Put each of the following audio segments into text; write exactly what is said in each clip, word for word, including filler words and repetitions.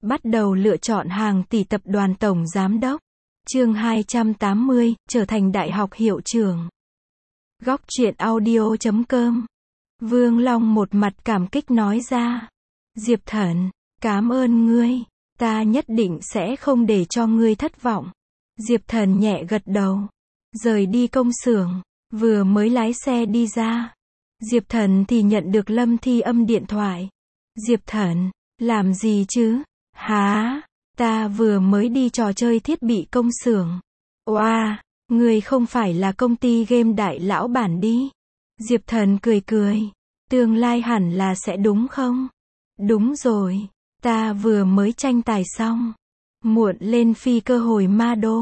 Bắt đầu lựa chọn hàng tỷ tập đoàn tổng giám đốc. Chương hai trăm tám mươi, trở thành đại học hiệu trưởng. Góc truyện audio chấm com. Vương Long một mặt cảm kích nói ra. Diệp Thần, cảm ơn ngươi. Ta nhất định sẽ không để cho ngươi thất vọng. Diệp Thần nhẹ gật đầu. Rời đi công xưởng, vừa mới lái xe đi ra. Diệp Thần thì nhận được Lâm Thi Âm điện thoại. Diệp Thần, làm gì chứ? Hả? Ta vừa mới đi trò chơi thiết bị công xưởng. Oa, ngươi không phải là công ty game đại lão bản đi. Diệp Thần cười cười. Tương lai hẳn là sẽ đúng không? Đúng rồi, ta vừa mới tranh tài xong. Muộn lên phi cơ hồi Ma Đô.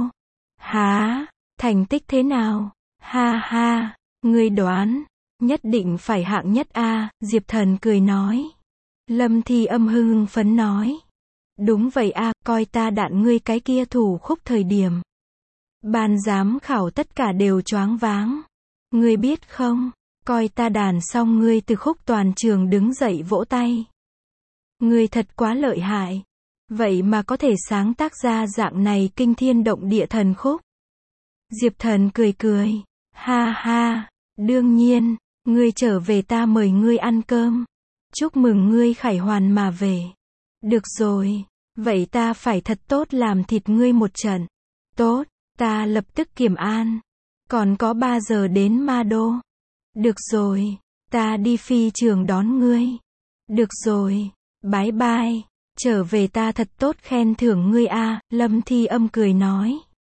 Hả? Thành tích thế nào? Ha ha, ngươi đoán, nhất định phải hạng nhất a, Diệp Thần cười nói. Lâm Thi Âm hưng phấn nói. Đúng vậy a, coi ta đạn ngươi cái kia thủ khúc thời điểm. Ban giám khảo tất cả đều choáng váng. Ngươi biết không, coi ta đàn xong ngươi từ khúc toàn trường đứng dậy vỗ tay. Ngươi thật quá lợi hại. Vậy mà có thể sáng tác ra dạng này kinh thiên động địa thần khúc. Diệp Thần cười cười. Ha ha, đương nhiên, ngươi trở về ta mời ngươi ăn cơm. Chúc mừng ngươi khải hoàn mà về. Được rồi, vậy ta phải thật tốt làm thịt ngươi một trận. Tốt, ta lập tức kiểm an. Còn có ba giờ đến Ma Đô. Được rồi, ta đi phi trường đón ngươi. Được rồi, bye bye. Trở về ta thật tốt khen thưởng ngươi a, Lâm Thi Âm cười nói.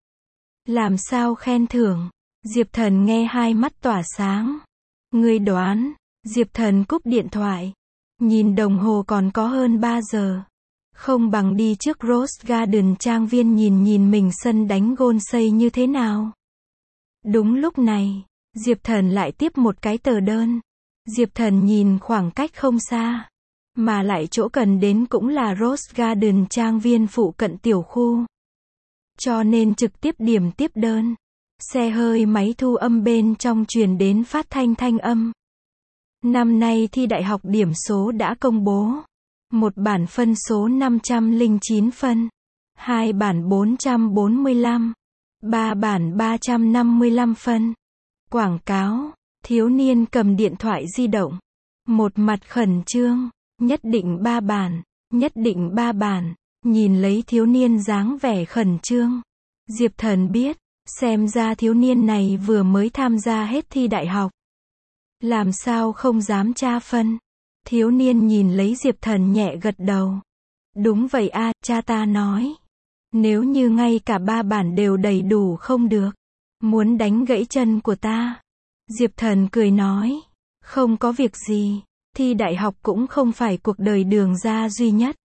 Làm sao khen thưởng? Diệp Thần nghe hai mắt tỏa sáng. Ngươi đoán, Diệp Thần cúp điện thoại. Nhìn đồng hồ còn có hơn ba giờ. Không bằng đi trước Rose Garden trang viên nhìn nhìn mình sân đánh gôn xây như thế nào. Đúng lúc này, Diệp Thần lại tiếp một cái tờ đơn. Diệp Thần nhìn khoảng cách không xa. Mà lại chỗ cần đến cũng là Rose Garden trang viên phụ cận tiểu khu. Cho nên trực tiếp điểm tiếp đơn. Xe hơi máy thu âm bên trong truyền đến phát thanh thanh âm. Năm nay thi đại học điểm số đã công bố. Một bản phân số năm trăm lẻ chín phân. Hai bản bốn trăm bốn mươi lăm. Ba bản ba trăm năm mươi lăm phân. Quảng cáo. Thiếu niên cầm điện thoại di động. Một mặt khẩn trương. Nhất định ba bản. Nhất định ba bản. Nhìn lấy thiếu niên dáng vẻ khẩn trương. Diệp Thần biết. Xem ra thiếu niên này vừa mới tham gia hết thi đại học. Làm sao không dám tra phân. Thiếu niên nhìn lấy Diệp Thần nhẹ gật đầu. Đúng vậy a, cha ta nói. Nếu như ngay cả ba bản đều đầy đủ không được. Muốn đánh gãy chân của ta. Diệp Thần cười nói. Không có việc gì. Thi đại học cũng không phải cuộc đời đường ra duy nhất.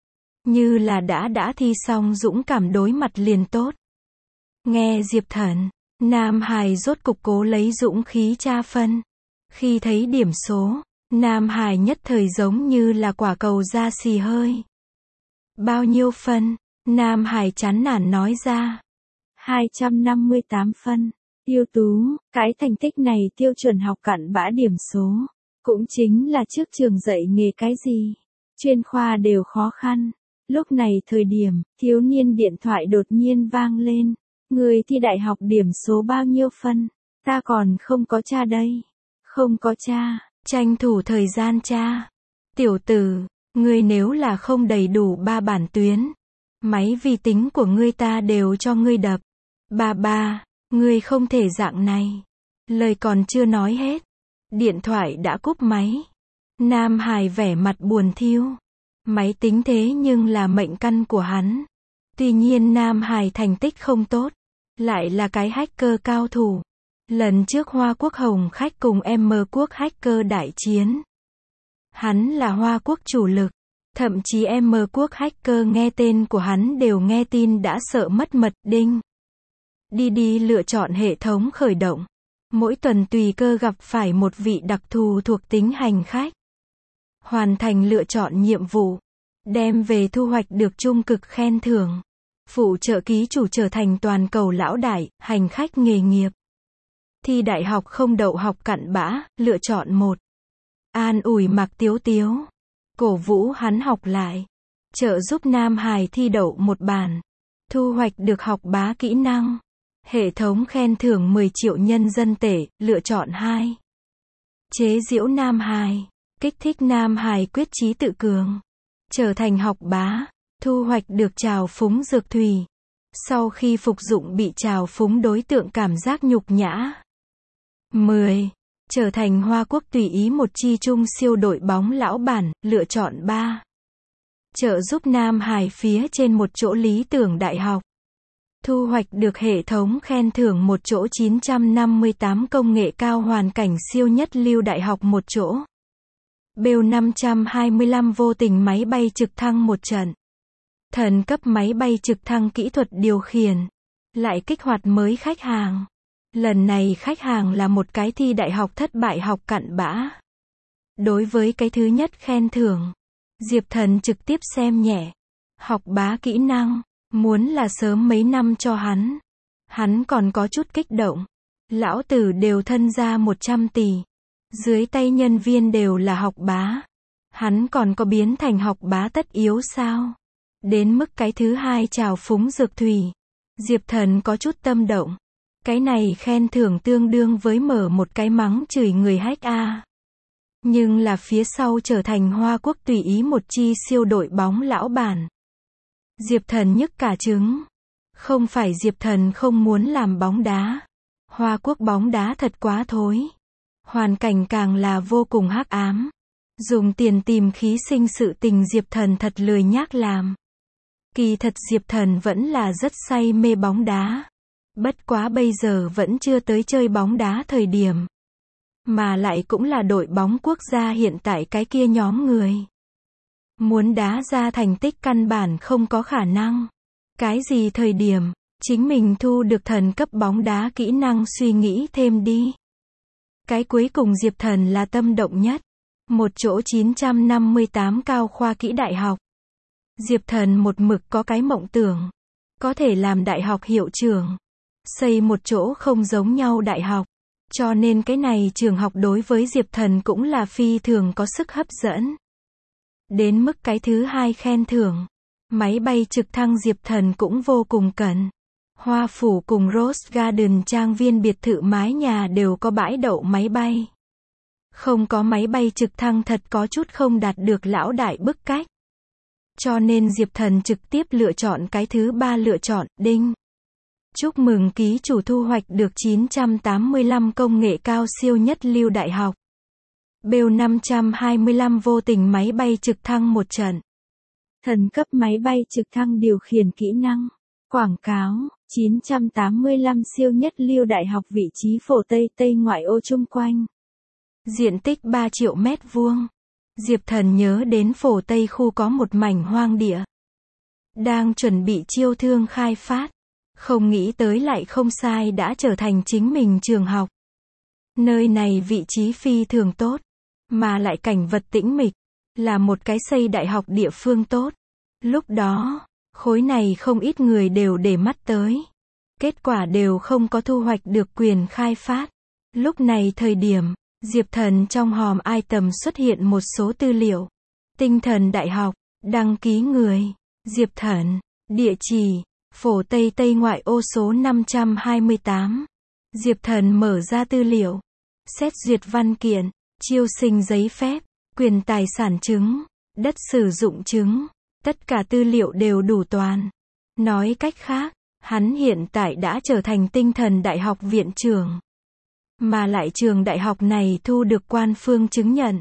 Như là đã đã thi xong dũng cảm đối mặt liền tốt. Nghe Diệp Thần, Nam Hải rốt cục cố lấy dũng khí tra phân. Khi thấy điểm số, Nam Hải nhất thời giống như là quả cầu da xì hơi. Bao nhiêu phân? Nam Hải chán nản nói ra. hai trăm năm mươi tám phân. Ưu tú, cái thành tích này tiêu chuẩn học cặn bã điểm số. Cũng chính là trước trường dạy nghề cái gì. Chuyên khoa đều khó khăn. Lúc này thời điểm, thiếu niên điện thoại đột nhiên vang lên. Người thi đại học điểm số bao nhiêu phân? Ta còn không có tra đây. Không có tra, tranh thủ thời gian tra. Tiểu tử, ngươi nếu là không đầy đủ ba bản tuyến, máy vi tính của ngươi ta đều cho ngươi đập. Ba ba, ngươi không thể dạng này. Lời còn chưa nói hết. Điện thoại đã cúp máy. Nam Hải vẻ mặt buồn thiu. Máy tính thế nhưng là mệnh căn của hắn. Tuy nhiên Nam Hải thành tích không tốt. Lại là cái hacker cao thủ. Lần trước Hoa Quốc Hồng Khách cùng M Quốc hacker đại chiến. Hắn là Hoa Quốc chủ lực. Thậm chí M Quốc hacker nghe tên của hắn đều nghe tin đã sợ mất mật đinh. Đi đi lựa chọn hệ thống khởi động. Mỗi tuần tùy cơ gặp phải một vị đặc thù thuộc tính hành khách. Hoàn thành lựa chọn nhiệm vụ. Đem về thu hoạch được trung cực khen thưởng. Phụ trợ ký chủ trở thành toàn cầu lão đại, hành khách nghề nghiệp. Thi đại học không đậu học cặn bã, lựa chọn một. An ủi Mạc Tiếu Tiếu. Cổ vũ hắn học lại. trợ giúp Nam Hải thi đậu một bản. Thu hoạch được học bá kỹ năng. Hệ thống khen thưởng mười triệu nhân dân tệ, lựa chọn hai. Chế giễu Nam Hải. Kích thích Nam Hải quyết chí tự cường. Trở thành học bá. Thu hoạch được trào phúng dược thủy. Sau khi phục dụng bị trào phúng đối tượng cảm giác nhục nhã. mười. Trở thành Hoa Quốc tùy ý một chi trung siêu đội bóng lão bản, lựa chọn ba. Trợ giúp Nam Hải phía trên một chỗ lý tưởng đại học. Thu hoạch được hệ thống khen thưởng một chỗ chín trăm năm mươi tám công nghệ cao hoàn cảnh siêu nhất lưu đại học một chỗ. Bêu năm trăm hai mươi lăm vô tình máy bay trực thăng một trận. Thần cấp máy bay trực thăng kỹ thuật điều khiển. Lại kích hoạt mới khách hàng. Lần này khách hàng là một cái thi đại học thất bại học cặn bã. Đối với cái thứ nhất khen thưởng, Diệp Thần trực tiếp xem nhẹ. Học bá kỹ năng, muốn là sớm mấy năm cho hắn. Hắn còn có chút kích động. Lão tử đều thân ra một trăm tỷ. Dưới tay nhân viên đều là học bá. Hắn còn có biến thành học bá tất yếu sao? Đến mức cái thứ hai trào phúng dược thủy. Diệp Thần có chút tâm động. Cái này khen thưởng tương đương với mở một cái mắng chửi người hách a. Nhưng là phía sau trở thành Hoa Quốc tùy ý một chi siêu đội bóng lão bản. Diệp Thần nhức cả trứng. Không phải Diệp Thần không muốn làm bóng đá. Hoa Quốc bóng đá thật quá thối. Hoàn cảnh càng là vô cùng hắc ám. Dùng tiền tìm khí sinh sự tình Diệp Thần thật lười nhác làm. Kỳ thật Diệp Thần vẫn là rất say mê bóng đá. Bất quá bây giờ vẫn chưa tới chơi bóng đá thời điểm. Mà lại cũng là đội bóng quốc gia hiện tại cái kia nhóm người. Muốn đá ra thành tích căn bản không có khả năng. Cái gì thời điểm, chính mình thu được thần cấp bóng đá kỹ năng suy nghĩ thêm đi. Cái cuối cùng Diệp Thần là tâm động nhất. Một chỗ chín trăm năm mươi tám cao khoa kỹ đại học. Diệp Thần một mực có cái mộng tưởng. Có thể làm đại học hiệu trưởng. Xây một chỗ không giống nhau đại học. Cho nên cái này trường học đối với Diệp Thần cũng là phi thường có sức hấp dẫn. Đến mức cái thứ hai khen thưởng. Máy bay trực thăng Diệp Thần cũng vô cùng cần. Hoa Phủ cùng Rose Garden trang viên biệt thự mái nhà đều có bãi đậu máy bay. Không có máy bay trực thăng thật có chút không đạt được lão đại bức cách. Cho nên Diệp Thần trực tiếp lựa chọn cái thứ ba lựa chọn, đinh. Chúc mừng ký chủ thu hoạch được chín trăm tám mươi lăm công nghệ cao siêu nhất lưu đại học. Bêu năm trăm hai mươi lăm vô tình máy bay trực thăng một trận. Thần cấp máy bay trực thăng điều khiển kỹ năng. Quảng cáo, chín trăm tám mươi lăm siêu nhất lưu đại học vị trí phổ Tây Tây ngoại ô chung quanh. Diện tích ba triệu mét vuông. Diệp Thần nhớ đến phổ Tây khu có một mảnh hoang địa. Đang chuẩn bị chiêu thương khai phát. Không nghĩ tới lại không sai đã trở thành chính mình trường học. Nơi này vị trí phi thường tốt. Mà lại cảnh vật tĩnh mịch. Là một cái xây đại học địa phương tốt. Lúc đó, khối này không ít người đều để mắt tới. Kết quả đều không có thu hoạch được quyền khai phát. Lúc này thời điểm, Diệp Thần trong hòm item xuất hiện một số tư liệu. Tinh thần đại học, đăng ký người, Diệp Thần, địa chỉ, phổ Tây Tây ngoại ô số năm trăm hai mươi tám. Diệp Thần mở ra tư liệu. Xét duyệt văn kiện, chiêu sinh giấy phép, quyền tài sản chứng, đất sử dụng chứng. Tất cả tư liệu đều đủ toàn. Nói cách khác, hắn hiện tại đã trở thành tinh thần đại học viện trưởng. Mà lại trường đại học này thu được quan phương chứng nhận.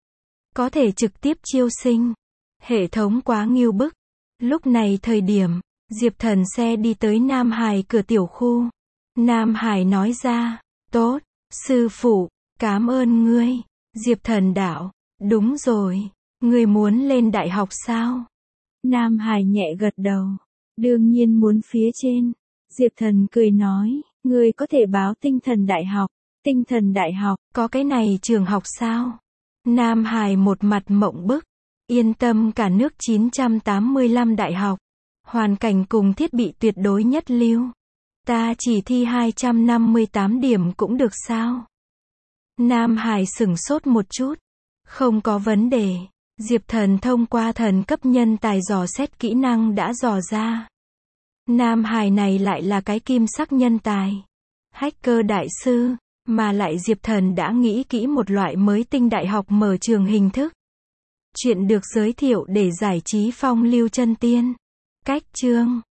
Có thể trực tiếp chiêu sinh. Hệ thống quá nghiêu bức. Lúc này thời điểm, Diệp Thần xe đi tới Nam Hải cửa tiểu khu. Nam Hải nói ra, tốt, sư phụ, cảm ơn ngươi. Diệp Thần đạo, đúng rồi, ngươi muốn lên đại học sao? Nam Hải nhẹ gật đầu. Đương nhiên muốn phía trên. Diệp Thần cười nói, ngươi có thể báo tinh thần đại học. Tinh thần đại học, có cái này trường học sao? Nam Hải một mặt mộng bức. Yên tâm, cả nước chín trăm tám mươi lăm đại học. Hoàn cảnh cùng thiết bị tuyệt đối nhất lưu. Ta chỉ thi hai trăm năm mươi tám điểm cũng được sao? Nam Hải sửng sốt một chút. Không có vấn đề. Diệp Thần thông qua thần cấp nhân tài dò xét kỹ năng đã dò ra. Nam hài này lại là cái kim sắc nhân tài. Hacker đại sư, mà lại Diệp Thần đã nghĩ kỹ một loại mới tinh đại học mở trường hình thức. Chuyện được giới thiệu để giải trí phong lưu chân tiên. Cách chương